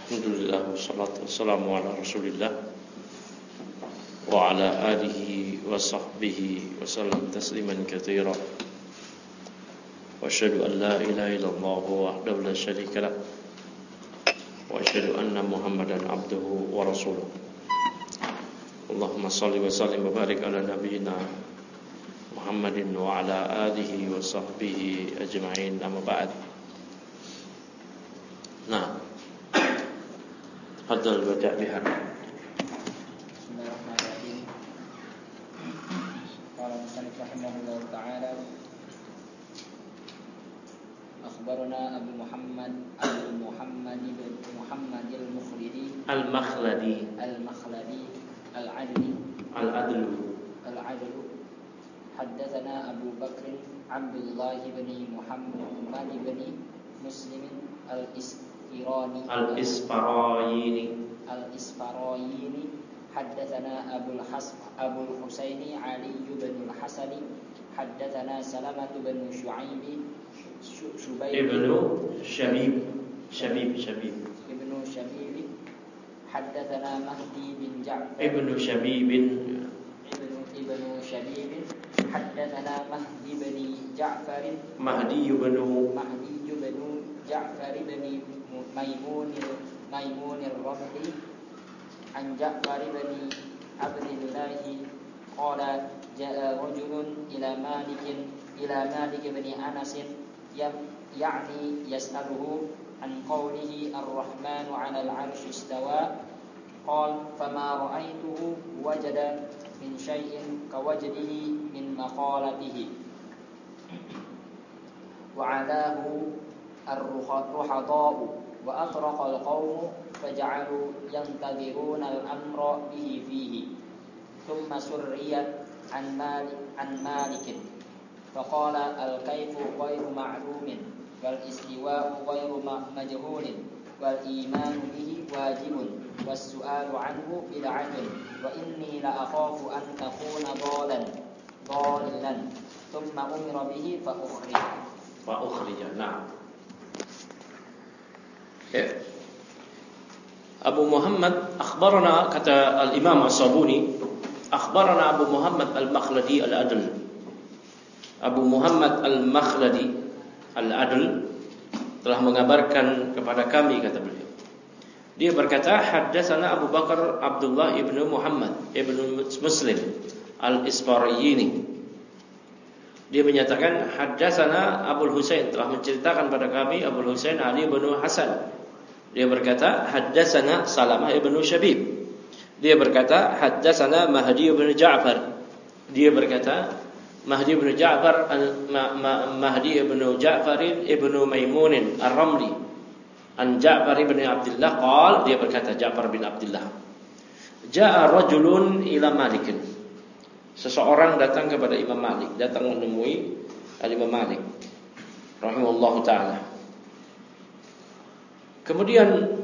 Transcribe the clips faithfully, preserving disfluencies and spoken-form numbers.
Alhamdulillah wassalatu wassalamu ala Rasulillah wa ala alihi wa sahbihi wa sallam tasliman katsira. Wa asyhadu an la ilaha illallah wahdahu la syarika lah. Wa asyhadu anna Muhammadan abduhu wa rasuluh. Allahumma shalli wa sallim wa barik ala nabiyyina Muhammadin wa ala alihi wa sahbihi ajma'in, amma ba'd. Nah, Fadhal wada' biha. Bismillahirrahmanirrahim. Qala musannif rahimahullah ta'ala, akhbarana Abu Muhammad Abu Muhammad ibn Muhammad al-Mukhlidi Al-Makhladi Al-Makhladi Al-Adli Al-Adlu Al-Adlu Haddatsana Abu Bakr Abdullah ibn Muhammad ibn Muslim Al-Isfirani Al-Isfarayini Al-Isfarayini Haddatsana Abu al-Hasb Abu al-Husaini Ali ibn al-Hasani Haddatsana Salamah bin Syu'aib Syubayb Ibnu Syabib Syabib Syabib Ibnu Syabib Haddatsana Mahdi bin Ja'far Ibnu Syabibin Ibnu Ibnu Syabib Haddatsana Mahdi bin Ja'far Mahdi ibnu Mahdi bin Ja'far bin Maimun Maimun al-Ramli an Ja'far bin Abdullah qala ja'a rajulun ila Malik ila Malik bin Anas ya'ni yas'aluhu an qawlihi ar-Rahmanu 'ala al-'arsyi istawa qala fama ra'aytuhu wajada min syai'in kawajdihi min maqalatihi wa 'alahu ar-ruhadau wa atraqa al-qawmu faj'alu yantadhiruna al-amra bihi fihi thumma surriyat an Malik an Malik faqala al-kayfu ghairu ma'lumin wal istiwa'u ghairu majhulin wal imanu bihi wajibun was su'alu anhu bid'atun wa inni la akhafu an takuna dhalan dhalan thumma umira bihi fa ukhrija wa ukhrija. Nah, ya. Abu Muhammad akhbarana, kata al-Imam As-Sabuni, akhbarana Abu Muhammad al-Makhladi al-Adl. Abu Muhammad al-Makhladi al-Adl telah mengabarkan kepada kami, kata beliau. Dia berkata, haddatsana Abu Bakar Abdullah ibnu Muhammad ibnu Muslim al-Isfarayini. Dia menyatakan, haddatsana Abu Husain, telah menceritakan pada kami Abu Husain Ali bin Hasan. Dia berkata, haddatsana Salamah ibnu Syabib. Dia berkata, haddatsana Mahdi ibn Ja'far. Dia berkata, Mahdi ibn Ja'far Mahdi ibn Ja'far ibn Maimun ar-Ramli an Ja'far ibn Abdullah qala, dia berkata Ja'far bin Abdullah, ja'a rajulun ila Malik. Seseorang datang kepada Imam Malik, datang menemui Imam Malik rahimahullahu taala. Kemudian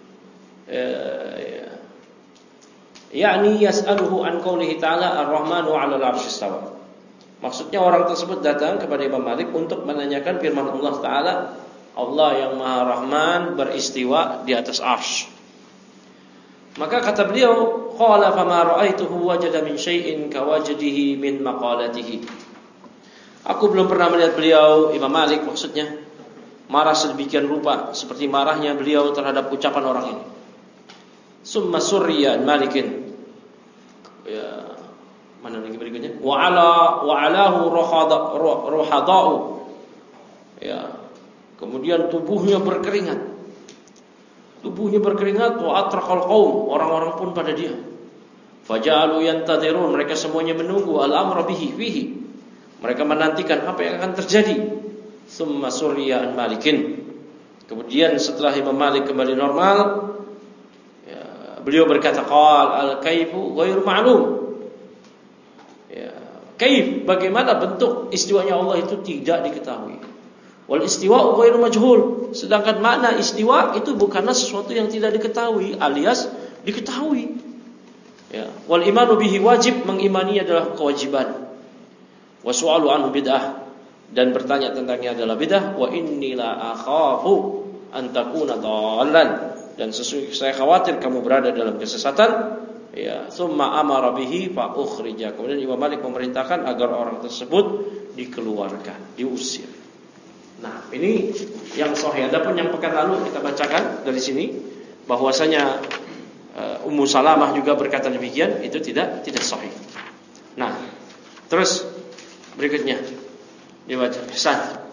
eh, yakni yas'aluhu an qoulihi ta'ala ar-Rahmanu 'alal 'arsy istawa. Maksudnya orang tersebut datang kepada Imam Malik untuk menanyakan firman Allah Ta'ala, Allah yang Maha Rahman beristiwa di atas arsy. Maka kata beliau, qala fama ra'aituhu wajada min syai'in kawajdihi min maqalatihi. Aku belum pernah melihat beliau, Imam Malik maksudnya, marah sedemikian rupa seperti marahnya beliau terhadap ucapan orang ini. Summa surriya Malikin, ya, mana lagi berikutnya? Wa ala wa alahu ruhadau. Ya. Kemudian tubuhnya berkeringat. Tubuhnya berkeringat, wa atraqal qaum, orang-orang pun pada dia. Faja'alu yantadhirun, mereka semuanya menunggu al-amra bihi fihi. Mereka menantikan apa yang akan terjadi. Summa surriya an Malikin. Kemudian setelah Imam Malik kembali normal, ya, beliau berkata, qal al-kaifu ghairu ma'lum. Ya, kaif, bagaimana bentuk istiwanya Allah itu tidak diketahui. Wal istiwa'u ghairu majhul, sedangkan makna istiwa itu bukanlah sesuatu yang tidak diketahui, alias diketahui. Ya, wal imanu bihi wajib, mengimani adalah kewajiban. Wa su'alu anhu bid'ah, dan bertanya tentangnya adalah bid'ah. Wa inni la akhafu an takuna dhallan, dan sesungguhnya saya khawatir kamu berada dalam kesesatan. Ya, summa amara bihi fa ukhrija. Kemudian Imam Malik memerintahkan agar orang tersebut dikeluarkan, diusir. Nah, ini yang sahih. Adapun yang pekan lalu kita bacakan dari sini bahwasanya uh, Ummu Salamah juga berkata demikian, itu tidak tidak sahih. Nah, terus berikutnya dibaca. Hasan.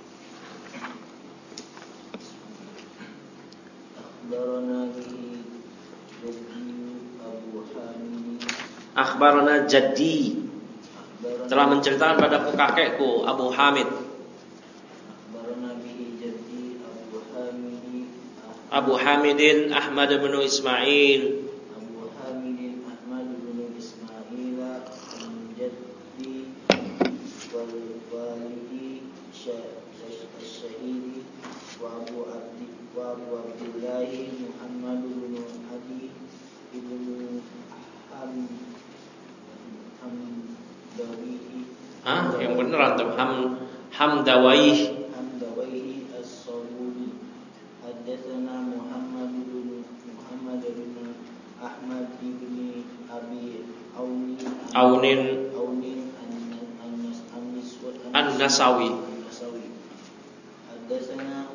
Akhbarana jaddi, telah menceritakan padaku kakekku Abu Hamid. Abu Hamidin Ahmad bin Ismail. Abu Hamidin Ahmad bin Ismail an jaddi wal walidi syahidi wa Abu Abdi wa Abu Abdullah Muhammad bin Abi ibnu Ham Hamdawi. Ah, yang benar antum Ham Hamdawi. Hamdawi as-Sabuni. Haddatsana Muhammad bin Muhammad bin Ahmad bin Abi Auni Aunin Aunin An-Nasawi. Haddatsana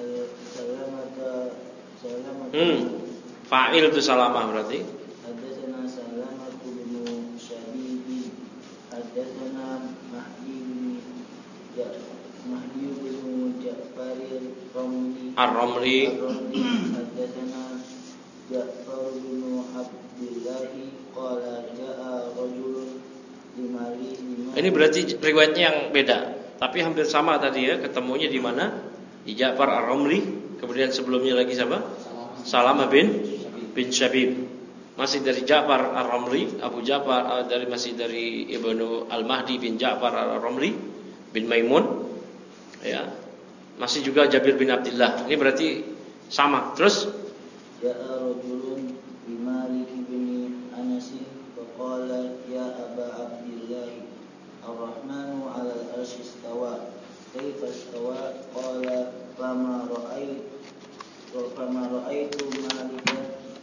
Salamata Salamata. Hmm. Fa'il itu salamah berarti. Haddatsana Salamatu bin Syabibi. Haddatsana Mahdi bin Mahdi bin Ja'far al-Ramli Ar-Ramli. Haddatsana Ja'far bin Abdullah qala ja'a rajulun limari. Ini berarti riwayatnya yang beda, tapi hampir sama tadi ya, ketemunya di mana? Di Ja'far Ar-Ramli, kemudian sebelumnya lagi siapa? Salamah bin bin Syabib. Masih dari Ja'far Ar-Ramli, Abu Ja'far dari masih dari Ibnu Al-Mahdi bin Ja'far Ar-Ramli bin Maimun. Ya. Masih juga Jabir bin Abdullah. Ini berarti sama. Terus ja'a rajulun bi Malik bin Anas faqala ya Aba Abdullah Ar-Rahmanu 'alal 'arsy istawa kaifa istawa qala fama ra'aitu fama ra'aitu Malikan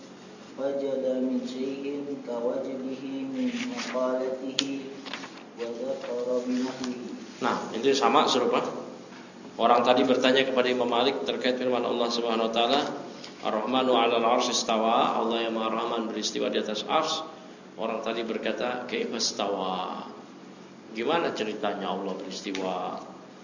wajada min syai'in kawajdihi min maqalatihi wa dzakara bi nahwihi. nah, itu sama serupa. Orang tadi bertanya kepada Imam Malik terkait firman Allah Subhanahu wa taala, Ar-Rahmanu 'alal 'arsy istawa, Allah yang Maha Rahman beristiwa di atas arsy. Orang tadi berkata, kaifa istawa? Gimana ceritanya Allah beristiwa?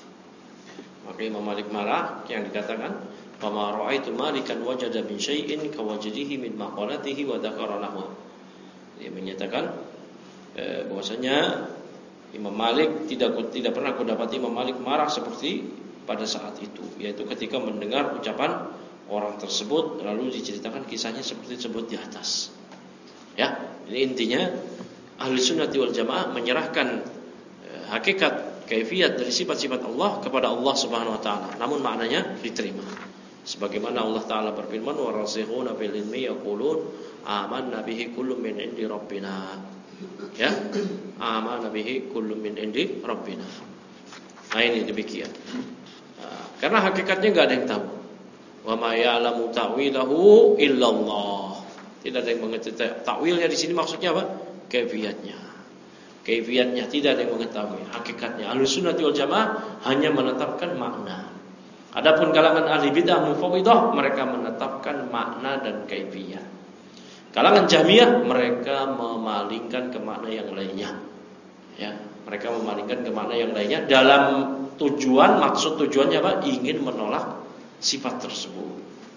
Maka Imam Malik marah yang dikatakan, "Fama ra'aitu Malikan wajada min syai'in kawajdihi min maqalatihi wa dzakara lahu." Dia menyatakan eh, bahwasanya Imam Malik tidak tidak pernah kudapati Imam Malik marah seperti pada saat itu, yaitu ketika mendengar ucapan orang tersebut lalu diceritakan kisahnya seperti disebut di atas. Ya, ini intinya Ahli Sunnati wal Jamaah menyerahkan eh, hakikat kaifiat dari sifat-sifat Allah kepada Allah Subhanahu wa taala. Namun maknanya diterima. Sebagaimana Allah taala berfirman, "Wa rasikhuna fil ilmi yaqulun amanna bihi kullun min indi rabbina." Ya, amanna bihi kullun min indi rabbina. Nah, ini demikian. Nah, karena hakikatnya enggak ada yang tahu. Wa ma ya'lamu ta'wilahu illallah. Tidak ada yang mengetahui takwilnya di sini maksudnya apa? Kaifiatnya. Kaifiatnya tidak ada yang mengetahui. Hakikatnya Ahlussunnah wal Jamaah hanya menetapkan makna. Adapun kalangan ahli bidah mufawwidah mereka menetapkan makna dan kaifiat. Kalangan Jahmiyah mereka memalingkan ke makna yang lainnya. Ya, mereka memalingkan ke makna yang lainnya dalam tujuan maksud tujuannya apa? Ingin menolak sifat tersebut.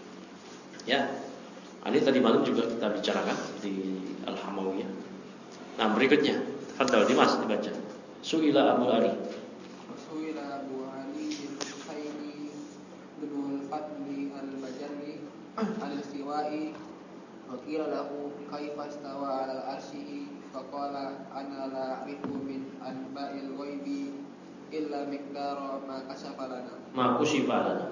Ya. Ini tadi malam juga kita bicarakan di Al-Hamawiyah. Nah, berikutnya, tafadhal Dimas dibaca. Su'ila Abu Ali. Su'ila Abu Ali bin Husaini bin Al-Fadli Al-Bajarri Al-Istiwa'i wa qila lahu kaifa istawa 'ala al-'arsy faqala ana la a'rifu min anba'il ghaibi illa miqdara ma kashafa lana. Ma kushifa lana.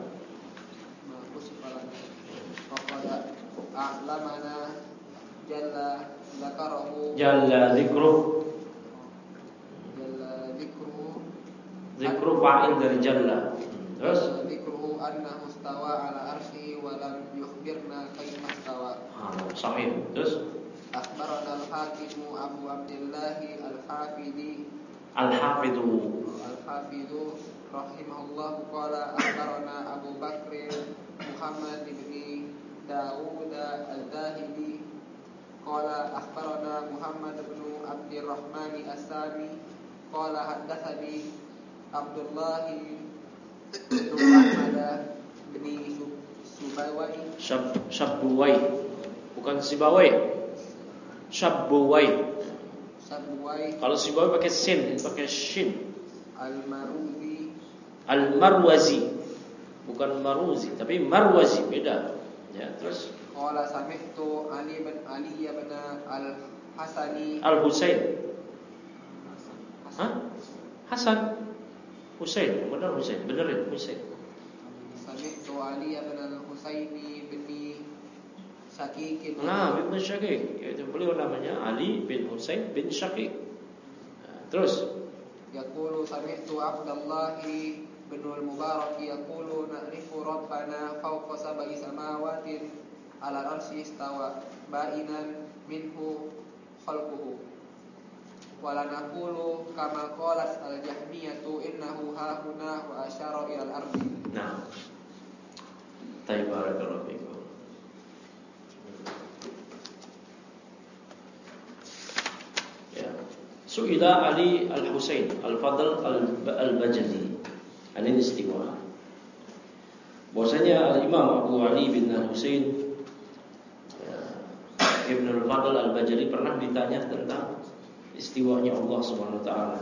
Ma kushifa lana. Faqala a'lamana jalla dzakarahu Jalla dzikruh. jalla dzikruhu Dzikru fa'il dari jalla. Terus dzikruhu annahu istawa 'ala arsyihi wa lam yukhbirna sahih. Terus akhbarana al-Hakim Abu Abdullah al-Hafidhi Al-Hafidhu Al-Hafidhu rahimahullah qala akhbarana Abu Bakr Muhammad bin Dawud al-Zahidi qala akhbarana Muhammad bin Abdurrahman as-Sami qala haddatsani Abdullah bin Ahmad bin Subawai Syab Syabuwai bukan Sibawai. Syabuwai. Subawai. Kalau Sibawai pakai sin, pakai shin. Al-Maruzi. Al-Marwazi. Bukan Maruzi, tapi Marwazi, beda. Ya, terus qala sami'tu Ali bin Ali bin Al-Hasani Al-Husain. Hah? Hasan. Husain, benar Husain, benerin Husain. Sami'tu Ali bin Al-Husaini bin Syakik. Nah, bin Syakik, yaitu beliau namanya Ali bin Husain bin Syakik. Nah, terus yaqulu sami'tu Abdullah bin al-Mubarak yaqulu na'rifu rabbana fawqa sab'i samawatin 'ala al-'arsy istawa ba'inan minhu khalquhu wa la naqulu kama qalat al-Jahmiyatu innahu hahuna wa asyara ila al-ardi. Nah, Barakallahu fikum. Ya. Su'ila Ali Al-Husain Al-Fadl Al-Bajali Anil istiwa. Bahwasanya Al-Imam Abu Ali bin Al-Husain ya, Ibn Al-Fadl Al-Bajali pernah ditanya tentang istiwanya Allah Subhanahu wa taala.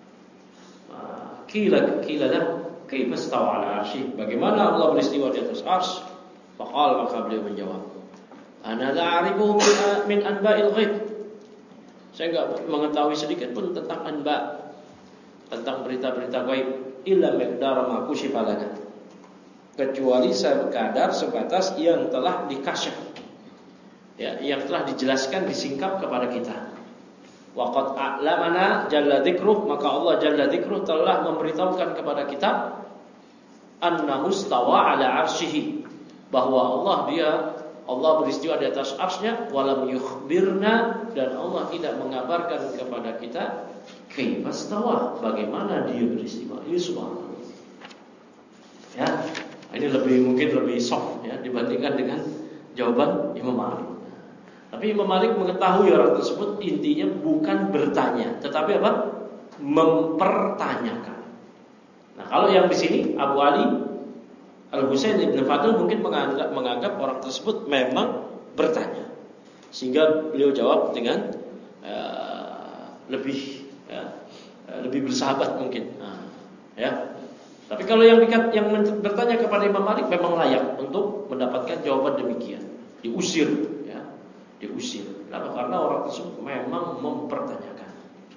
Kila kila dah kaifa istawa ala arsy? Bagaimana Allah beristiwa di atas arsy? Faqala, maka beliau menjawab, ana la a'rifu min anba'il ghaib. Saya enggak mengetahui sedikit pun tentang anba, tentang berita-berita gaib, illa miqdar ma kushifa lana, kecuali sekadar sebatas yang telah dikasyaf, ya, yang telah dijelaskan, disingkap kepada kita. Waqad a'lamana jalla dzikruh, maka Allah jalla dzikruh telah memberitahukan kepada kita annahu stawa ala arsyihi, bahwa Allah dia Allah beristiwa di atas arsy-Nya, walam yukhbirna, dan Allah tidak mengabarkan kepada kita kaifa stawa, bagaimana dia beristiwa. Ini subhanallah. Ya, ini lebih mungkin lebih soft ya dibandingkan dengan jawaban Imam Malik. Tapi Imam Malik mengetahui orang tersebut intinya bukan bertanya, tetapi apa? Mempertanyakan. Nah, kalau yang di sini Abu Ali Al-Husain Ibn Fadl mungkin menganggap, menganggap orang tersebut memang bertanya, sehingga beliau jawab dengan uh, lebih ya, uh, lebih bersahabat mungkin. Nah, ya. Tapi kalau yang yang bertanya kepada Imam Malik memang layak untuk mendapatkan jawaban demikian, diusir. Diusir. Kenapa? Karena orang tersebut memang mempertanyakan.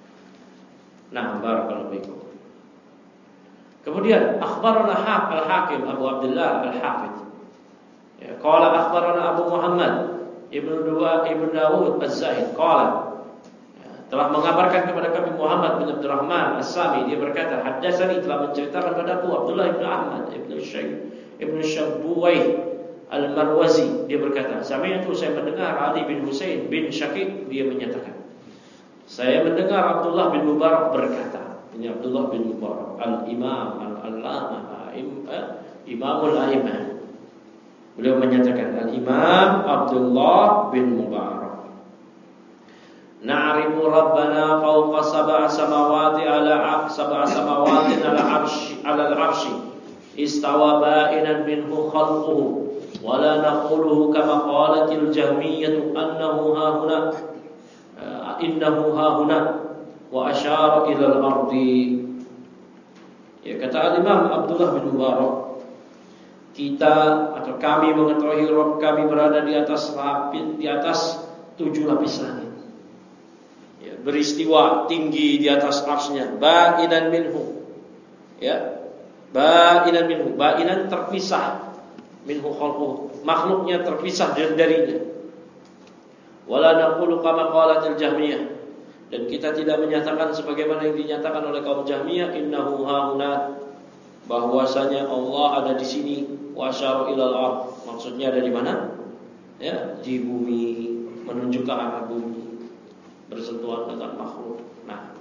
Nah, barakallahu fikum. Kemudian akhbarana Al-Hakim Abu Abdullah Al-Hafidh. Ya, qala akhbarana Abu Muhammad Ibnu Dua Ibnu Dawud Az-Zahid qala, ya, telah mengabarkan kepada kami Muhammad bin Abdurrahman As-Sami, dia berkata, haddatsani, telah menceritakan padaku Abdullah bin Ahmad Ibnu Syekh Ibnu Syabuwai Al-Marwazi, dia berkata, sami'tu, saya mendengar Ali bin Husain bin Syakik, dia menyatakan, saya mendengar Abdullah bin Mubarak berkata. Ini Abdullah bin Mubarak Al-Imam Al-Allamah Imamul A'imah. Beliau menyatakan, Al-Imam Abdullah bin Mubarak, na'rifu Rabbana fawqa sab'a samawati ala sab'a samawatin ala arsy ala al-arsy istawa ba'inan minhu khalquhu wala naquluhu kama qalatil jahmiyatu annahu hahuna innahu hahuna wa asyara ila al-ardi. Ya, kata Imam Abdullah bin Mubarak, kita atau kami mengetahui Rabb kami berada di atas lapis, di atas tujuh lapis langit. Ya, beristiwa tinggi di atas arsy-Nya, ba'inan minhu. Ya, ba'inan minhu, ba'inan terpisah, minhu khalquhu, makhluknya terpisah dari darinya. Wala naqulu kama qalatil Jahmiyah, dan kita tidak menyatakan sebagaimana yang dinyatakan oleh kaum Jahmiyah, innahu hauna, bahwasanya Allah ada di sini, wa asyara ilal ardh, maksudnya ada di mana? ya di bumi, menuju ke arah bumi, bersentuhan dengan makhluk. Nah,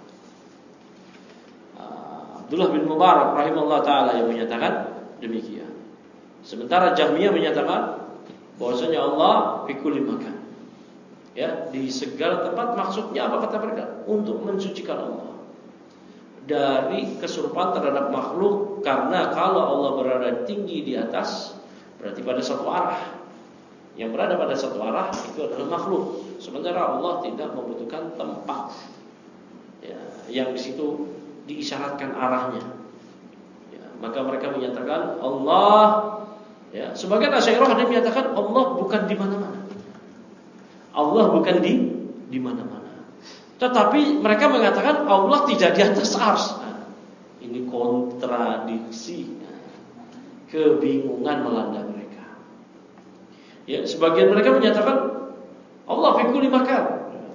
Abdullah bin Mubarak rahimahullah taala yang menyatakan demikian. Sementara Jahmiyah menyatakan bahwasanya Allah fi kulli makan. Ya, di segala tempat. Maksudnya apa kata mereka? Untuk mensucikan Allah dari keserupaan terhadap makhluk, karena kalau Allah berada tinggi di atas berarti pada satu arah. Yang berada pada satu arah itu adalah makhluk. Sementara Allah tidak membutuhkan tempat, ya, yang di situ diisyaratkan arahnya. Ya, maka mereka menyatakan Allah, ya, sebagian Asy'ariyah ada yang menyatakan Allah bukan di mana-mana. Allah bukan di di mana-mana. Tetapi mereka mengatakan Allah tidak di atas arsy. Nah, ini kontradiksi. Nah, kebingungan melanda mereka. Ya, sebagian mereka menyatakan Allah fi kulli makan.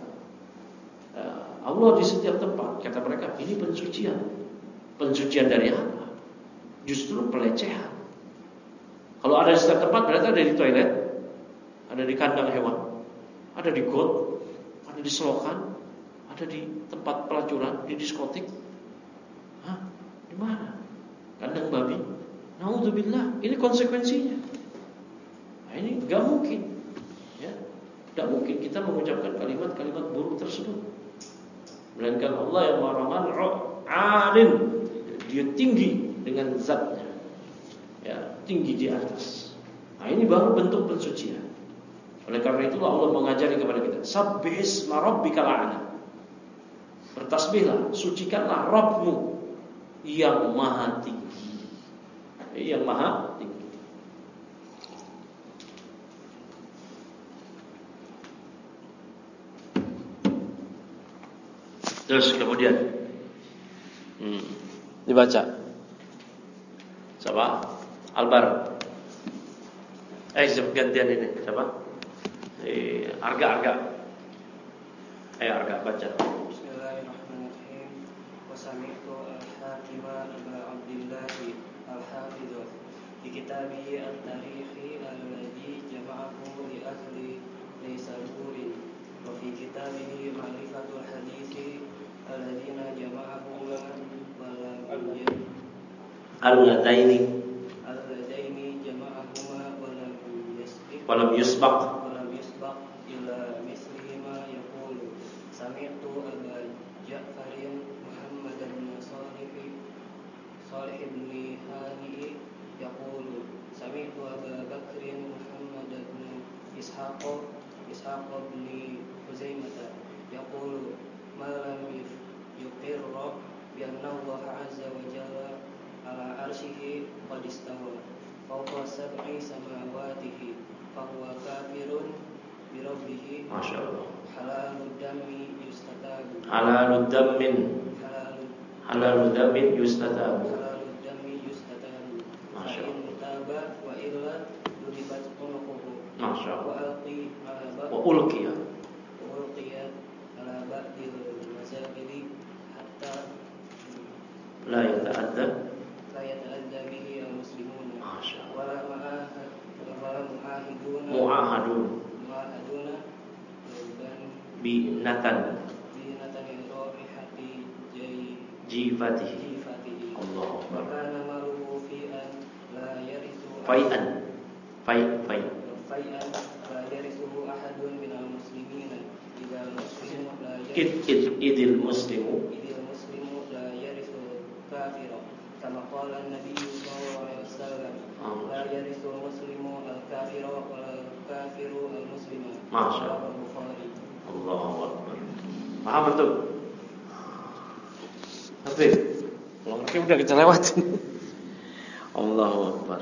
Allah di setiap tempat. Kata mereka, ini pensucian. Pensucian dari apa? Justru pelecehan. Kalau ada di setiap tempat berarti ada di toilet, ada di kandang hewan, ada di got, ada di selokan, ada di tempat pelacuran, di diskotik. Hah? Di mana? Kandang babi. Naudzubillah, ini konsekuensinya. Nah, ini enggak mungkin. Ya. Enggak mungkin kita mengucapkan kalimat-kalimat buruk tersebut. Melainkan Allah yang Maha Rahman, alim, dia tinggi dengan zatnya, ya, tinggi di atas. Nah, ini baru bentuk pensucian. Oleh karena itulah Allah mengajari kepada kita, Sabbisma rabbikal a'la. Bertasbihlah, sucikanlah Rabbmu yang maha tinggi. Yang maha tinggi. Terus kemudian hmm, dibaca. Siapa? Albar. Eh, gantian ini. Siapa? Eh, Arga, Arga. Eh, Arga, baca. Bismillahirrahmanirrahim. Wasami'tu al-hakima Aba Abdillah al-Hafidh di kitabihi at-tarikhi alladhi jama'ahu li ahli Naisaburi wa fi kitabihi ma'rifatul hadithi alladhina jama'ahu al-ladaini al-ladaini jama'ahuma wa lam yasbiq wa lam yusbaq wa lam yusbaq ila mislihima yaqulu sami'tu Aba Ja'farin Muhammad bin Salih Salih ibn Hani yaqulu sami'tu Aba Bakrin Muhammad bin Ishaq Ishaq bin Huzaimah yaqulu ma lam yuqirra bi anna Allah azza wa jalla ala arsyihi qad istawa fawqa sab'i samawatihi fa huwa kafirun bi rabbih. Masyaallah. Halalud dami yustatabu Halalud damin halalud Halalud damin yustatabu halalud dami yustatabu Masyaallah. in taba wa illa dulibat unuquhu Masyaallah. wa alqi ala ba Wa ulqiya wa ulqiya ala ba'dil mazabili hatta la yata'adda la yata'adda bihi al-muslimuna Masyaallah. wa la ma'ahad wa la mu'ahiduna Mu'ahadun mu'ahaduna dan binatan binatan raihati jai jifatihi. jifatihi Allahu wa Akbar. kana maluhu fi an la yarithu Fai'an Fai' Fai' fai'an la yarithu ahadun minal muslimina idza muslimu la Id yarithu id idil muslimu idza muslimu la yarithu kafira kama qala an-nabiy sallallahu alaihi wasallam la yarithu muslimu al-kafira wa al-kafiru al-muslima. Masya Allah. Bukhari. Allahu Akbar. Paham betul? Tapi lengkap udah kita lewatin. Allahu Akbar.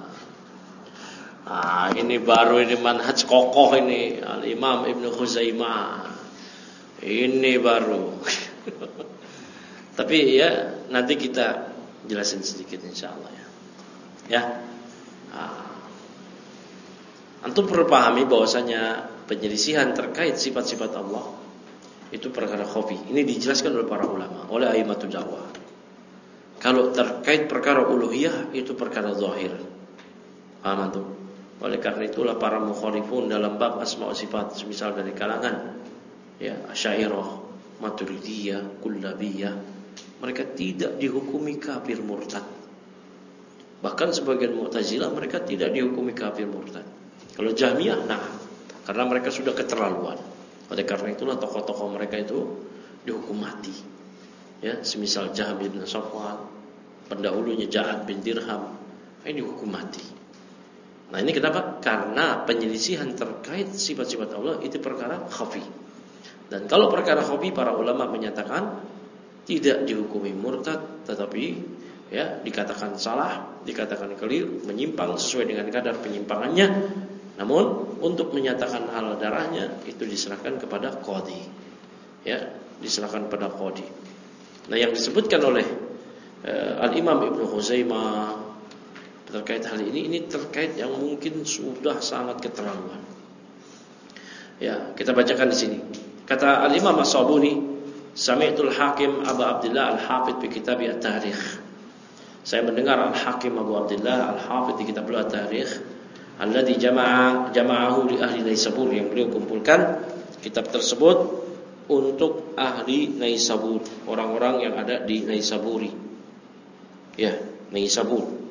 Ah, ini baru ini manhaj kokoh ini Al-Imam Ibnu Khuzaimah. Ini baru. Tapi ya nanti kita jelasin sedikit insyaallah ya. Ya. Ah. Antum perlu pahami bahwasanya penyelisihan terkait sifat-sifat Allah itu perkara khafi. Ini dijelaskan oleh para ulama, oleh a'immatul dakwah. Kalau terkait perkara uluhiyah itu perkara zahir. Paham antum? Oleh karena itulah para mukhalifun dalam bab asma wa sifat, semisal dari kalangan ya Asy'ariyah, Maturidiyah, Kullabiyah, mereka tidak dihukumi kafir murtad. Bahkan sebagian Mu'tazilah mereka tidak dihukumi kafir murtad. Kalau Jahmiyah, nah, karena mereka sudah keterlaluan. Oleh karena itulah tokoh-tokoh mereka itu dihukum mati. Ya, semisal Jahm bin Safwan, pendahulunya Ja'ad bin Dirham, ini dihukum mati. Nah, ini kenapa? Karena penyelisihan terkait sifat-sifat Allah itu perkara khafi. Dan kalau perkara khafi, para ulama menyatakan tidak dihukumi murtad, tetapi ya dikatakan salah, dikatakan keliru, menyimpang sesuai dengan kadar penyimpangannya. Namun untuk menyatakan halal darahnya itu diserahkan kepada qadhi. Ya, diserahkan kepada qadhi. Nah, yang disebutkan oleh uh, Al-Imam Ibnu Khuzaimah terkait hal ini, ini terkait yang mungkin sudah sangat keterlaluan. Ya, kita bacakan di sini. Kata Al-Imam As-Sabuni, Sami'tul Hakim Abu Abdullah Al-Hafidh fi kitab At-Tarikh. Saya mendengar Al-Hakim Abu Abdullah Al-Hafidh di kitab At-Tarikh, alladzi jama'a jama'ahu li ahli Naisabur, yang beliau kumpulkan kitab tersebut untuk ahli Naisabur, orang-orang yang ada di Naisaburi. Ya, Naisabur.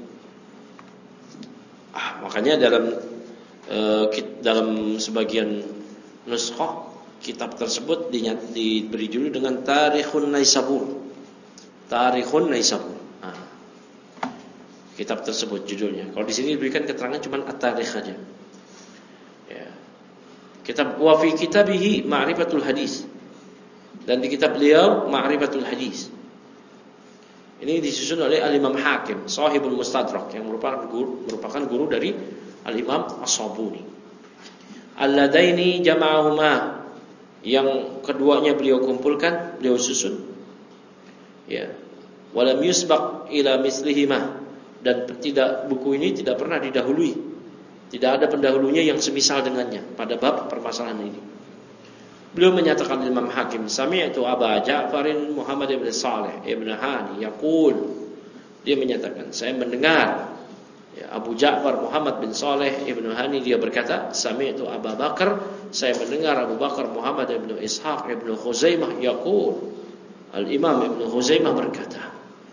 Ah, makanya dalam uh, dalam sebagian nuskhah kitab tersebut diberi judul dengan Tarikhun Naisabur. Tarikhun Naisabur. Ah. Kitab tersebut judulnya. Kalau di sini diberikan keterangan cuma at-tarikh saja. Ya. Kitab wa fi kitabihi Ma'rifatul Hadis. Dan di kitab beliau Ma'rifatul Hadis. Ini disusun oleh Al-Imam Hakim, Shahibul Mustadrak, yang merupakan guru, merupakan guru dari Al-Imam As-Sabuni. Alladaini jama'ahuma, yang keduanya beliau kumpulkan, beliau susun. Ya. Walam yusbaq ila mislihima, dan tidak, buku ini tidak pernah didahului. Tidak ada pendahulunya yang semisal dengannya pada bab permasalahan ini. Beliau menyatakan Imam Hakim, sami'tu Aba Ja'farin Muhammad ibn Saleh ibn Hani yaqul, dia menyatakan, saya mendengar ya, Abu Ja'far Muhammad bin Saleh ibn Hani, dia berkata, sami'tu Abu Bakar, saya mendengar Abu Bakar Muhammad ibn Ishaq ibn Khuzaimah yaqul, Al-Imam ibn Khuzaimah berkata,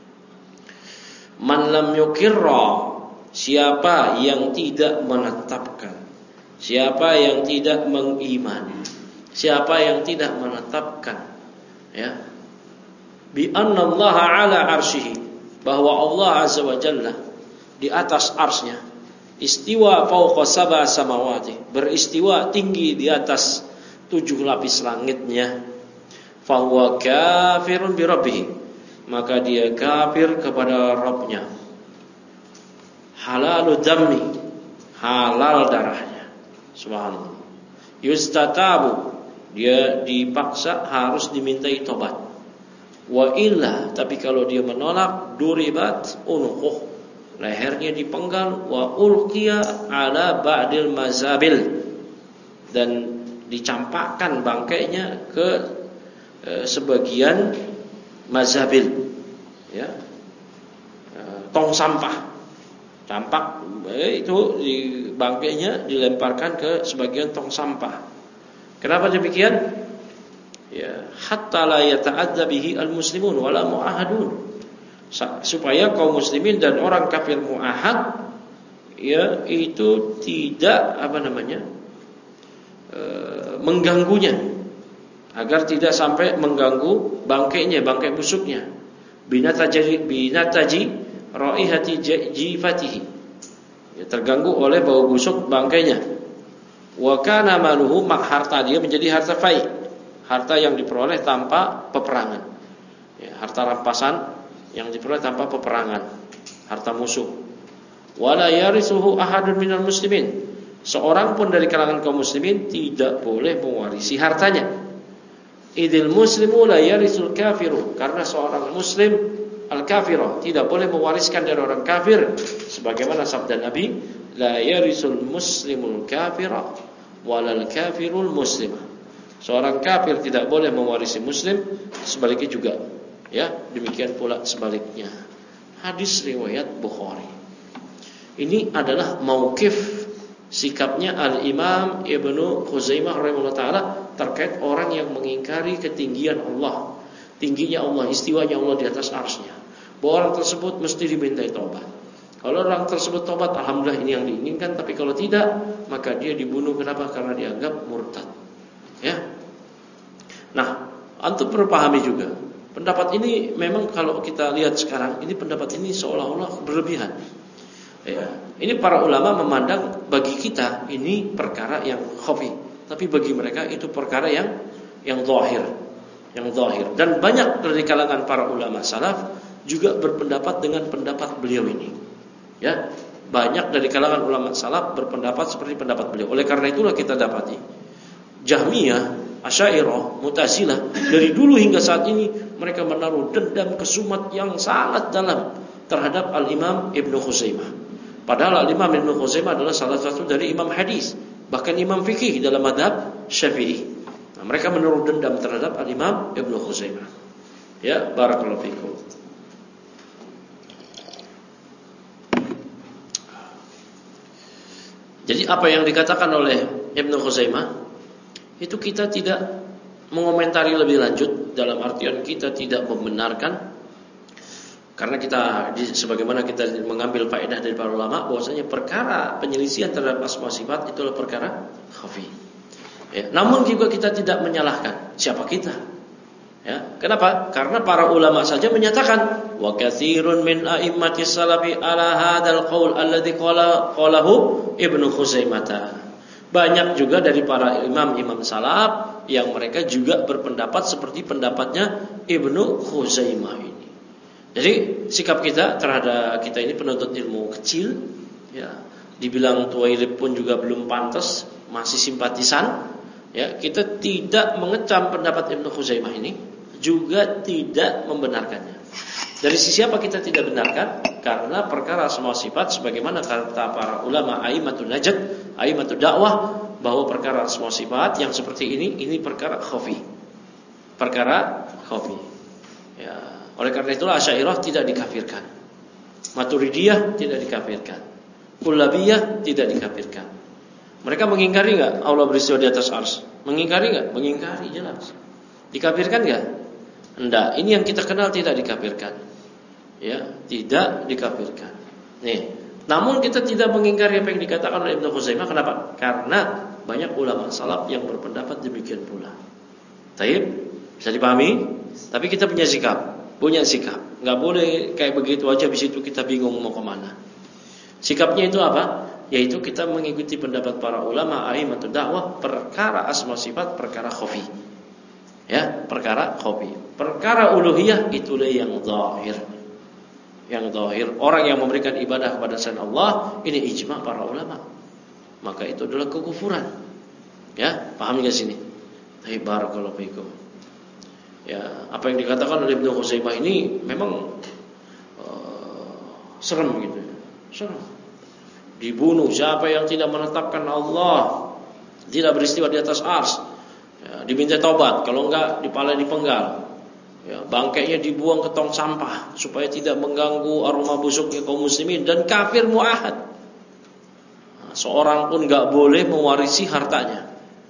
man lam yukirra, siapa yang tidak menetapkan, siapa yang tidak mengimani, siapa yang tidak menetapkan ya bi anna Allah ala arsyihi, bahwa Allah azza wa jalla di atas arsy-Nya, istiwa fawqa sab'a samawati, beristiwa tinggi di atas tujuh lapis langitnya, fa huwa kafirun bi rabbih, maka dia kafir kepada Rabb-Nya. Halalu dammi, halal darahnya. Subhanallah. Yustatabu, dia dipaksa harus dimintai tobat. Wa illa, tapi kalau dia menolak, duribat unuquh, lehernya dipenggal, wa ulqiya ala ba'dil mazabil, dan dicampakkan bangkainya ke e, sebagian mazabil, ya, e, tong sampah, campak e, itu di bangkainya dilemparkan ke sebagian tong sampah. Kenapa demikian? Ya, hatta la yata'adza bihi al-muslimun wala mu'ahadun, supaya kaum muslimin dan orang kafir mu'ahad ya itu tidak apa namanya? E, mengganggunya, agar tidak sampai mengganggu bangkainya, bangkai busuknya. Binataji binataji raihati jifatihi, ya, terganggu oleh bau busuk bangkainya. Wa kana maluhu, mak harta dia menjadi harta fai, harta yang diperoleh tanpa peperangan, ya, harta rampasan yang diperoleh tanpa peperangan, harta musuh. Wala yarisuhu ahadun minal muslimin, seorang pun dari kalangan kaum muslimin tidak boleh mewarisi hartanya. Idil muslimu la yarisul kafiru, karena seorang muslim al-kafirah tidak boleh mewariskan dari orang kafir, sebagaimana sabda Nabi, la yarisul muslimul kafirah walal kafirul muslimah, seorang kafir tidak boleh mewarisi muslim, sebaliknya juga, ya, demikian pula sebaliknya. Hadis riwayat Bukhari. Ini adalah mauqif sikapnya Al-Imam Ibnu Khuzaimah rahimahullah taala terkait orang yang mengingkari ketinggian Allah, tingginya Allah, istiwanya Allah di atas arsy-Nya. Bahwa orang tersebut mesti dimintai taubat. Kalau orang tersebut taubat, alhamdulillah ini yang diinginkan. Tapi kalau tidak, maka dia dibunuh. Kenapa? Karena dianggap murtad. Ya. Nah, antum perlu pahami juga, pendapat ini memang kalau kita lihat sekarang, ini pendapat ini seolah-olah berlebihan. Ya, ini para ulama memandang bagi kita ini perkara yang khafi, tapi bagi mereka itu perkara yang yang zahir, yang zahir. Dan banyak dari kalangan para ulama salaf juga berpendapat dengan pendapat beliau ini. Ya, banyak dari kalangan ulama salaf berpendapat seperti pendapat beliau. Oleh karena itulah kita dapati Jahmiyah, Asy'ariyah, Mu'tazilah dari dulu hingga saat ini mereka menaruh dendam kesumat yang sangat dalam terhadap Al-Imam Ibnu Khuzaimah. Padahal Al-Imam Ibnu Khuzaimah adalah salah satu dari imam hadis, bahkan imam fikih dalam mazhab Syafi'i. Nah, mereka menaruh dendam terhadap Al-Imam Ibnu Khuzaimah. Ya, barakallahu fikum. Jadi apa yang dikatakan oleh Ibnu Khuzaimah itu kita tidak mengomentari lebih lanjut, dalam artian kita tidak membenarkan. Karena kita sebagaimana kita mengambil faedah dari para ulama bahwasanya perkara penyelisihan terhadap asma sifat itulah perkara khafi. Ya, namun juga kita tidak menyalahkan siapa kita. Ya, kenapa? Karena para ulama saja menyatakan wa katsirun min a'immatis salafi ala hadzal qaul alladzi qala qalahu Ibnu Khuzaimah. Banyak juga dari para imam-imam salaf yang mereka juga berpendapat seperti pendapatnya Ibnu Khuzaimah ini. Jadi sikap kita terhadap kita ini penuntut ilmu kecil, ya, dibilang tuailib pun juga belum pantas, masih simpatisan, ya, kita tidak mengecam pendapat Ibnu Khuzaimah ini, juga tidak membenarkannya. Dari sisi apa kita tidak benarkan? Karena perkara semua sifat sebagaimana kata para ulama aimatul najd, aimatul dakwah, bahwa perkara semua sifat yang seperti ini ini perkara khafi. Perkara khafi. Ya. Oleh karena itulah Asy'ariyah tidak dikafirkan, Maturidiyah tidak dikafirkan, Kullabiyah tidak dikafirkan. Mereka mengingkari enggak Allah beristiwa di atas arsy? Mengingkari enggak? Mengingkari jelas. Dikafirkan enggak? Enggak. Ini yang kita kenal tidak dikafirkan. Ya, tidak dikafirkan. Nih, namun kita tidak mengingkari apa yang dikatakan oleh Ibnu Khuzaimah. Kenapa? Karena banyak ulama salaf yang berpendapat demikian pula. Taib, bisa dipahami? Tapi kita punya sikap. Punya sikap, nggak boleh kayak begitu aja. Habis itu kita bingung mau kemana. Sikapnya itu apa? Yaitu kita mengikuti pendapat para ulama aimatul dakwah, perkara asma sifat perkara khafi. Ya, perkara khafi. Perkara uluhiyah itulah yang zahir. Yang zahir, orang yang memberikan ibadah kepada selain Allah, ini ijma para ulama, maka itu adalah kekufuran. Ya, paham enggak sini? Hai barakallahu fikum. Ya, apa yang dikatakan oleh Ibnu Khuzaimah ini memang uh, serem gitu ya. Serem. Dibunuh siapa yang tidak menetapkan Allah tidak beristiwa di atas arsy. Ya, diminta taubat, kalau enggak dipala dipenggal. Ya, bangkainya dibuang ke tong sampah supaya tidak mengganggu aroma busuknya kaum muslimin, dan kafir muahad. Nah, seorang pun enggak boleh mewarisi hartanya.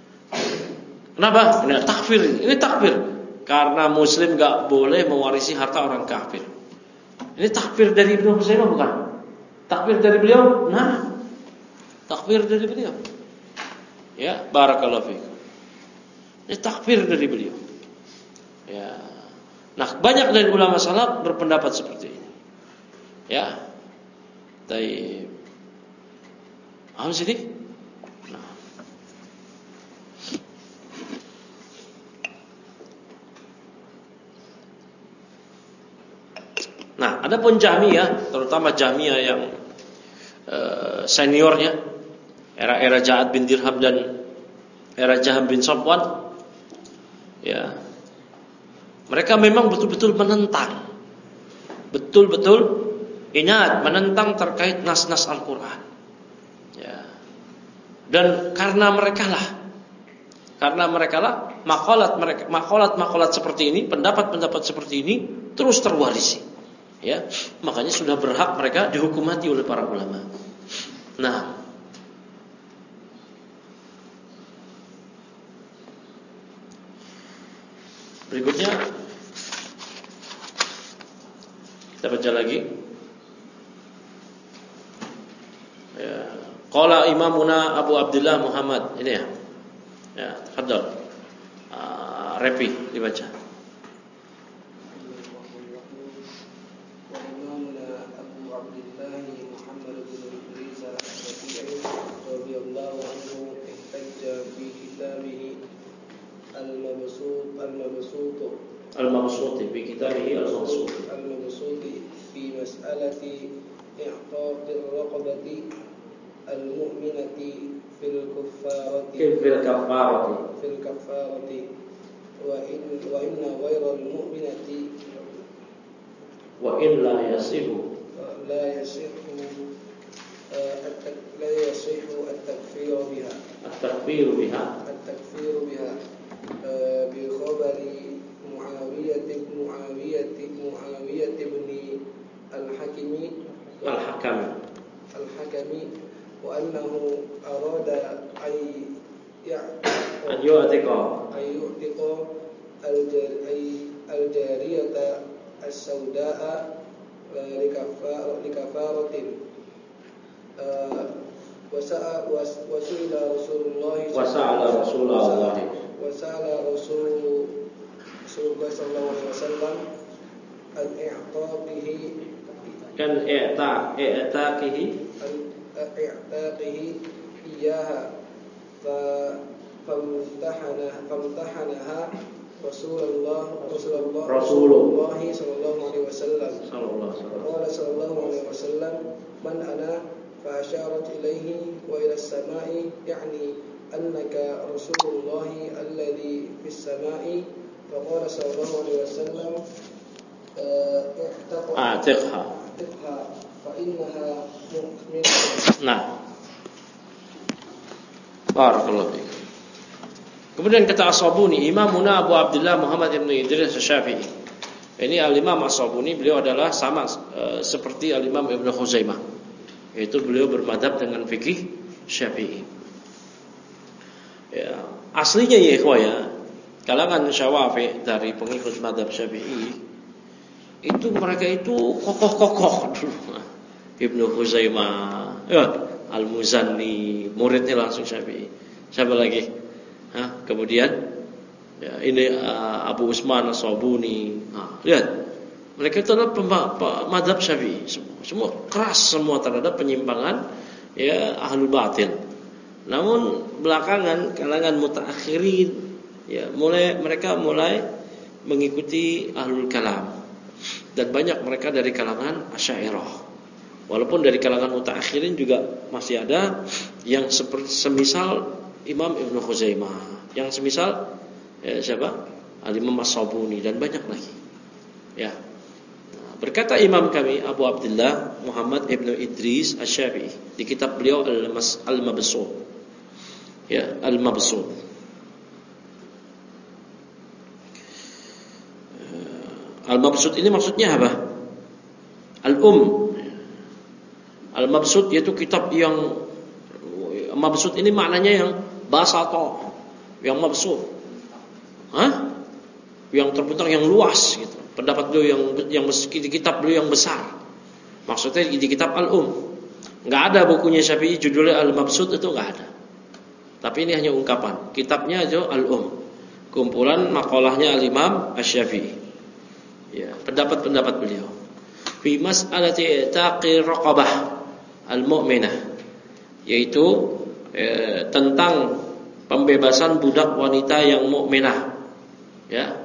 Kenapa? Ini takfir, ini takfir. Karena muslim gak boleh mewarisi harta orang kafir. Ini takfir dari Ibnu Khuzaimah bukan? Takfir dari beliau? Nah, takfir dari beliau. Ya, barakallahu fiikum. Ini takfir dari beliau. Ya. Nah, banyak dari ulama salaf berpendapat seperti ini. Ya. Baik. Paham sini? Nah, adapun Jahmiyah, terutama Jahmiyah yang uh, seniornya, era-era Ja'ad bin Dirham dan era Jaham bin Safwan, ya, mereka memang betul-betul menentang, betul-betul ingat menentang terkait nas-nas Al-Quran. Ya. Dan karena mereka lah, karena mereka lah, makalat mereka, makalat-makalat seperti ini, pendapat-pendapat seperti ini terus terwarisi. Ya, makanya sudah berhak mereka dihukum mati oleh para ulama. Nah, Berikutnya kita baca lagi. Ya. Qala Imamuna Abu Abdullah Muhammad. Ini ya. Ya, tafadhol. Uh, Repi dibaca. المبسوط في كتابه المبسوط المبسوط في مسألة إعطاء الرقبة المؤمنة في الكفارة في الكفارة في الكفارة وإن وإن غير المؤمنة وإن لا يصح لا يصح لا يصح التكفير بها التكفير بها التكفير بها بخبر معاوية معاوية معاوية بن الحكم الحكم الحكم وأنه أراد أن أن يعتق أن يعتق الجارية السوداء لكفارة وسئل رسول الله وسأل رسول الله وسأل رسول رسول الله صلى الله عليه وسلم عن إعطاقه كان إعتاق إعتاقه إعتاقه إياها فامتحنها فامتحنها رسول الله رسول الله رسول الله صلى الله عليه وسلم صلى الله عليه وسلم قال صلى الله عليه وسلم من أنا فأشارت إليه وإلى السماء يعني أنك رسول الله الذي في السماء فقال صلى الله عليه وسلم أعتقها اعتقها فإنها مؤمنة. Nah, barakallahu fiik. Kemudian kata As-Sabuni, Imamuna Abu Abdullah Muhammad ibn Idris Asy-Syafi'i. Ini Al-Imam As-Sabuni, beliau adalah sama e, seperti Al-Imam Ibnu Khuzaimah. Yaitu beliau bermadhab dengan fikih Syafi'i. Ya, aslinya ya ikhwah ya, kalangan Syafi'i dari pengikut madhab Syafi'i itu mereka itu kokoh-kokoh dulu. Ibnu Khuzaimah, ya, Al-Muzanni, muridnya langsung Syafi'i. Siapa lagi? Hah? Kemudian ya, ini uh, Abu Usman As-Sabuni. Nah, lihat, mereka itu adalah madhab Syafi'i. Semua, semua keras semua terhadap penyimpangan ya ahlul batil. Namun belakangan kalangan mutaakhirin ya mulai mereka mulai mengikuti ahlul kalam. Dan banyak mereka dari kalangan Asy'ariyah. Walaupun dari kalangan mutaakhirin juga masih ada yang seperti semisal Imam Ibnu Khuzaimah, yang semisal ya, siapa? Al-Imam As-Sabuni dan banyak lagi. Ya. Nah, berkata Imam kami Abu Abdullah Muhammad Ibnu Idris Asy-Syafi'i di kitab beliau Al-Mabsut. Ya, Al-Mabsut. Al-Mabsut ini maksudnya apa? Al-Um. Al-Mabsut yaitu kitab yang Mabsut ini maknanya yang basata, yang mabsut. Hah? Yang terbentang, yang luas gitu. Pendapat beliau yang yang di kitab beliau yang besar. Maksudnya di kitab Al-Um. Enggak ada bukunya Syafi'i judulnya Al-Mabsut, itu enggak ada. Tapi ini hanya ungkapan. Kitabnya aja Al-Um. Kumpulan makalahnya Al-Imam Asy-Syafi'i. Ya, pendapat-pendapat beliau. Fi mas'alati i'taqi raqabah al-mu'minah, yaitu eh, tentang pembebasan budak wanita yang mukminah. Ya.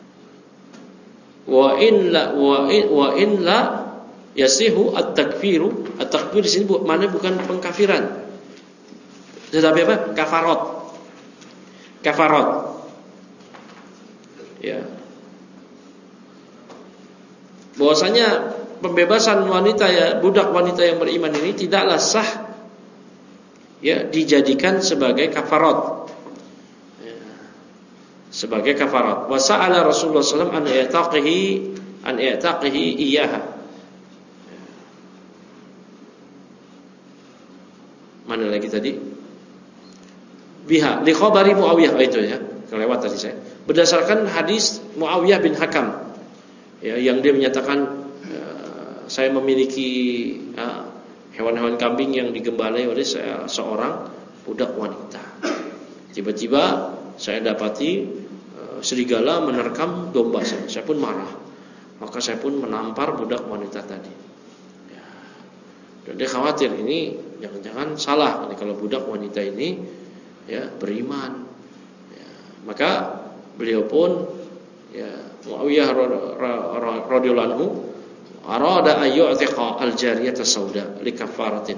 Wa in la wa in, wa in la yasihu at-takfiru. At-takfir di sini mana bukan pengkafiran. Tetapi apa? Kafarat. Kafarat. Ya. Bahwasanya pembebasan wanita ya, budak wanita yang beriman ini tidaklah sah ya dijadikan sebagai kafarat. Ya. Sebagai kafarat. Wa sa'ala Rasulullah sallallahu alaihi wasallam an i'taqihi an i'taqihi iyyaha. Mana lagi tadi? Biha li khabari Muawiyah, itu ya. kelewat tadi saya. Berdasarkan hadis Muawiyah bin Hakam, ya, yang dia menyatakan uh, saya memiliki uh, hewan-hewan kambing yang digembalai oleh saya, seorang budak wanita. Tiba-tiba saya dapati uh, serigala menerkam domba saya. Saya pun marah. Maka saya pun menampar budak wanita tadi. Ya. Dan dia khawatir ini jangan-jangan salah nih kalau budak wanita ini ya beriman. Ya. Maka beliau pun ya Muawiyah radhiyallahu anhu arada ayyu'tiqa al-jariyata sauda li kafaratin.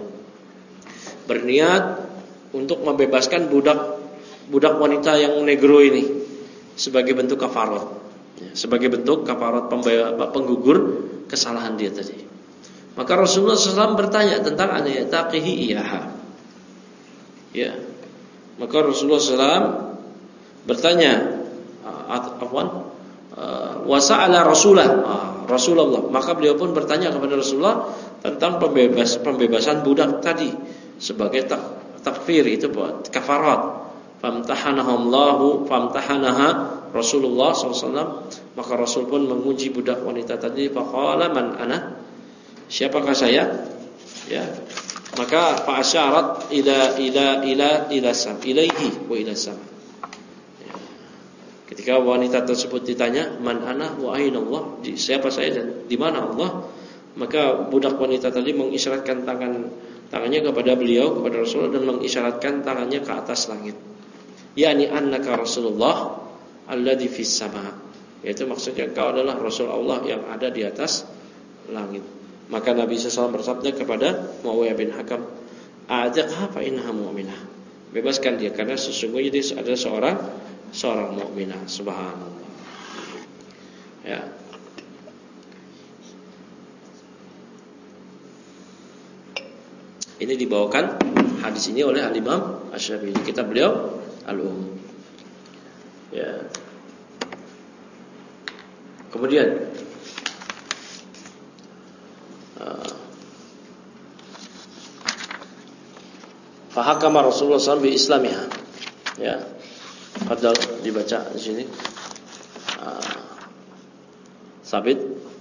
Berniat untuk membebaskan budak budak wanita yang negro ini sebagai bentuk kafarat. Ya, sebagai bentuk kafarat penggugur kesalahan dia tadi. Maka Rasulullah shallallahu alaihi wasallam bertanya tentang anayataqihi iyaha. Ya. Maka Rasulullah shallallahu alaihi wasallam bertanya, afwan, wasa'ala Rasulah, Rasulullah. Maka beliau pun bertanya kepada Rasulullah tentang pembebas pembebasan budak tadi sebagai tak, takfir itu kafarat. Famtahanahullahu famtahanaha Rasulullah shallallahu alaihi wasallam. Maka Rasul pun menguji budak wanita tadi. Faqala man ana, siapakah saya? Ya. Maka fa asyarat ila ila ila ila sam ilaihi wa ila sam. Ya. Ketika wanita tersebut ditanya man ana wa aina Allah, siapa saya dan di mana Allah, maka budak wanita tadi mengisyaratkan tangan tangannya kepada beliau, kepada Rasulullah, dan mengisyaratkan tangannya ke atas langit. Yani annaka Rasulullah alladzi fis sama. Yaitu maksudnya engkau adalah Rasul Allah yang ada di atas langit. Maka Nabi shallallahu alaihi wasallam bersabda kepada Muawiyah bin Hakam, "A'tiqha fa innaha mu'minah." Bebaskan dia karena sesungguhnya dia adalah seorang seorang mukminah. Subhanallah. Ya. Ini dibawakan hadis ini oleh Al-Imam Asy-Syafi'i, kitab beliau Al-Um. Ya. Kemudian uh, fahakama Rasulullah shallallahu alaihi wasallam bi islamiha. Ya. Padahal dibaca di sini. Uh, Sabit.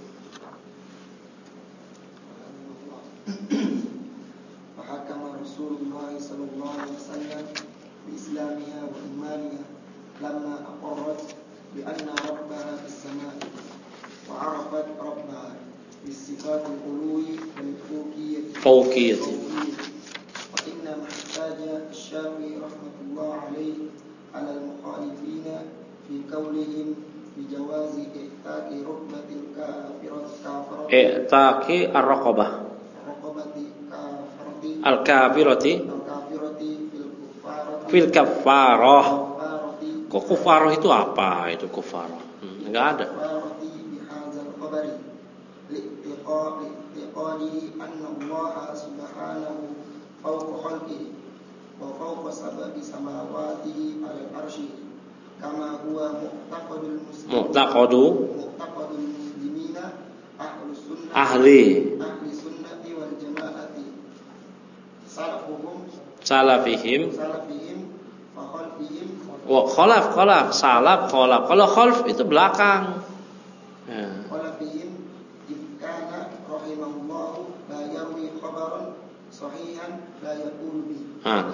Fahakama Rasulullah sallallahu alaihi wasallam bi islamiha wa imaniha lamma aqarrat bi anna rabbaha fis samai wa arafat rabbaha bis sifatil uluwi wal fawqiyyati fawqiyyati wa inna mahtaja asy-Syafi'i rahmatullah alaihi ala al-mukhalifina fi qawlihim bi jawazi i'taqi rukbatil kafirat kafarat i'taqi ar-raqabah raqabati kafarati al-kafirati al-kafirati fil kafarati fil kafarah. kafarati Kok kufaroh itu apa? Itu kufaroh hmm, enggak ada. kafarati bihadzal khabari li'tiqadi li'tiqadi anna Allah subhanahu fawqa khalqihi wa fawqa sab'i samawati 'alal arsy kama huwa mu'taqadul muslimin Mu'taqadu mu'taqadul muslimina ahlus sunnah ahli ahli sunnati wal jamaati salafuhum salafihim salafihim wa khalfihim wa khalaf khalaf salaf khalaf. Kalau khalf itu belakang. Ya. khalfihim jikana rahimahullahu la yarwi khabaran sahihan la yaqulu bi. Ah.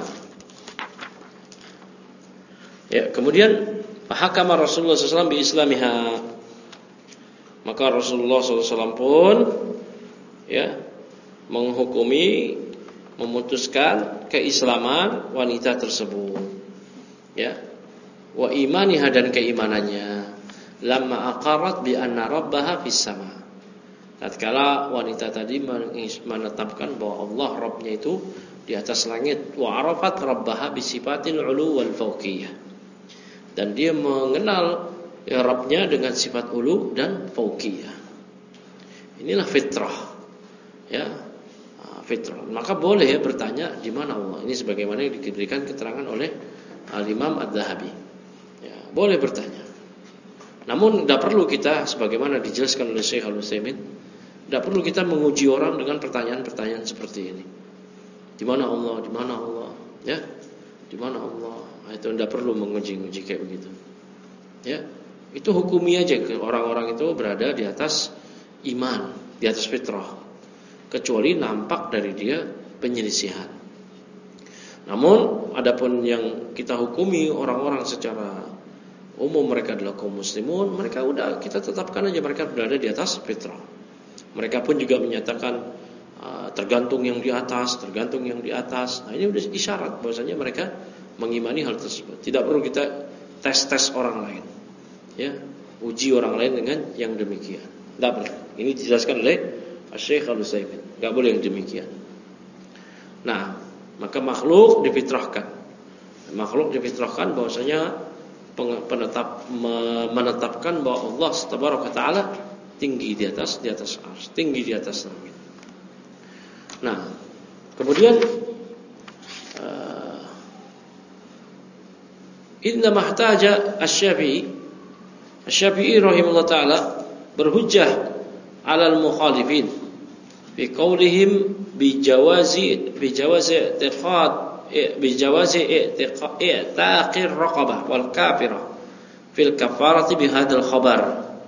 Ya, kemudian hakama Rasulullah shallallahu alaihi wasallam bi islamiha. Maka Rasulullah shallallahu alaihi wasallam pun ya menghukumi, memutuskan keislaman wanita tersebut. Ya. Wa imaniha, dan keimanannya. Lamma aqarrat bi anna rabbaha fis sama. Tatkala wanita tadi menetapkan bahwa Allah Rabbnya itu di atas langit, wa arafat rabbaha bi sifatil ulu wal fawqiyah. Dan dia mengenal ya Rabbnya dengan sifat ulu dan fawqiyah. Inilah fitrah. Ya. Fitrah. Maka boleh ya bertanya di mana Allah. Ini sebagaimana yang diberikan keterangan oleh Al-Imam Ad-Dhahabi. Ya, boleh bertanya. Namun tidak perlu kita sebagaimana dijelaskan oleh Syekh Al-Utsaimin, tidak perlu kita menguji orang dengan pertanyaan-pertanyaan seperti ini. Di mana Allah? Di mana Allah? Ya. Di mana Allah? Itu tidak perlu menguji-uji kayak begitu. Ya, itu hukumi aja ke orang-orang itu berada di atas iman, di atas fitrah, kecuali nampak dari dia penyelisihan. Namun adapun yang kita hukumi orang-orang secara umum mereka adalah kaum muslimun, mereka udah kita tetapkan aja mereka berada di atas fitrah. Mereka pun juga menyatakan uh, tergantung yang di atas, tergantung yang di atas. Nah, ini udah isyarat bahwasanya mereka mengimani hal tersebut. Tidak perlu kita tes-tes orang lain. Ya, uji orang lain dengan yang demikian. Tidak boleh. Ini dijelaskan oleh Syekh Al-Utsaimin. Enggak boleh yang demikian. Nah, maka makhluk difitrahkan. Makhluk difitrahkan bahwasanya penetap menetapkan bahwa Allah Subhanahu wa taala tinggi di atas di atas arsy, tinggi di atas langit. Nah, kemudian uh, inna mahtaja asy-Syafi'i asy-Syafi'i rahimahullah taala berhujjah 'ala al-mukhalifin fi qaulihim bi jawazi bi jawazi i'tiqad bi jawazi i'taqir raqabah wal kafirah fil kafarati bi hadzal khabar.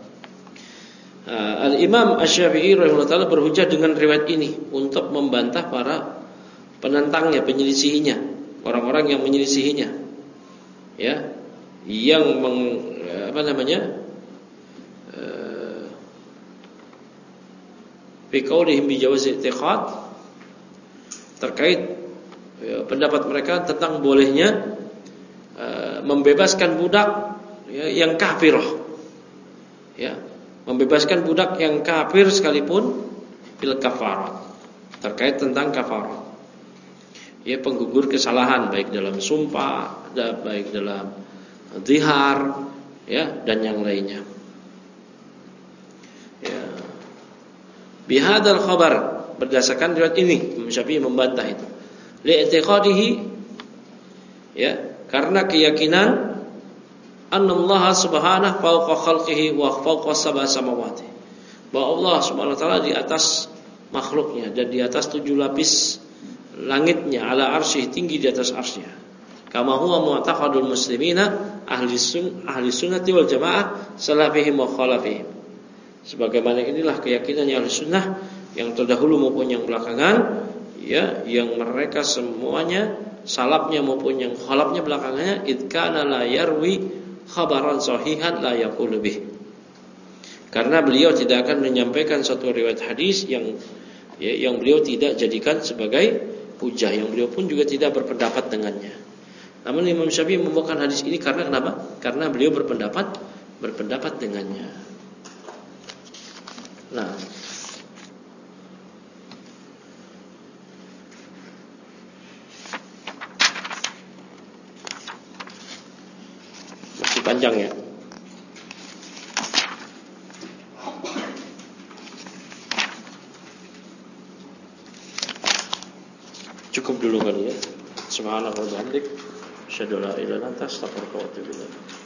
Uh, Al-Imam Asy-Syafi'i rahimahullah taala berhujjah dengan riwayat ini untuk membantah para penentangnya, penyelisihinya, orang-orang yang menyelisihinya. Ya, yang meng, apa namanya? Uh, fi qaulihim bi jawazi i'tiqad terkait ya, pendapat mereka tentang bolehnya uh, membebaskan budak ya, yang kafirah. Ya, membebaskan budak yang kafir sekalipun fil kafarat, terkait tentang kafarat. Ya, penggugur kesalahan baik dalam sumpah, baik dalam zihar, ya, dan yang lainnya. Ya. Bihadzal khabar, berdasarkan riwayat ini Imam Syafi'i membantah itu. Li'tiqadihi, ya, karena keyakinan annallaha subhanahu fawqa khalqihi wa fawqa sab'a samawati, bahwa Allah Subhanahu wa taala di atas makhluknya dan di atas tujuh lapis langitnya, ala arsy, tinggi di atas arsy-Nya. Kama huwa mu'taqadul muslimina ahli sun ahli sunnati wal jamaah salafihim wa khalafihim. Sebagaimana inilah keyakinan ahli sunnah yang terdahulu maupun yang belakangan, ya, yang mereka semuanya salafnya maupun yang khalafnya belakangannya idkana la yarwi khabaran sahihan la yaqulu bih. Karena beliau tidak akan menyampaikan suatu riwayat hadis yang ya, yang beliau tidak jadikan sebagai hujah, yang beliau pun juga tidak berpendapat dengannya. Namun Imam Syafi'i membawakan hadis ini karena kenapa? Karena beliau berpendapat berpendapat dengannya. Nah, masih panjang ya. Cukup dulu kali ya. Subhanallah wa bihamdik, asyhadu an la ilaha illa anta, astaghfiruka wa atubu ilaik.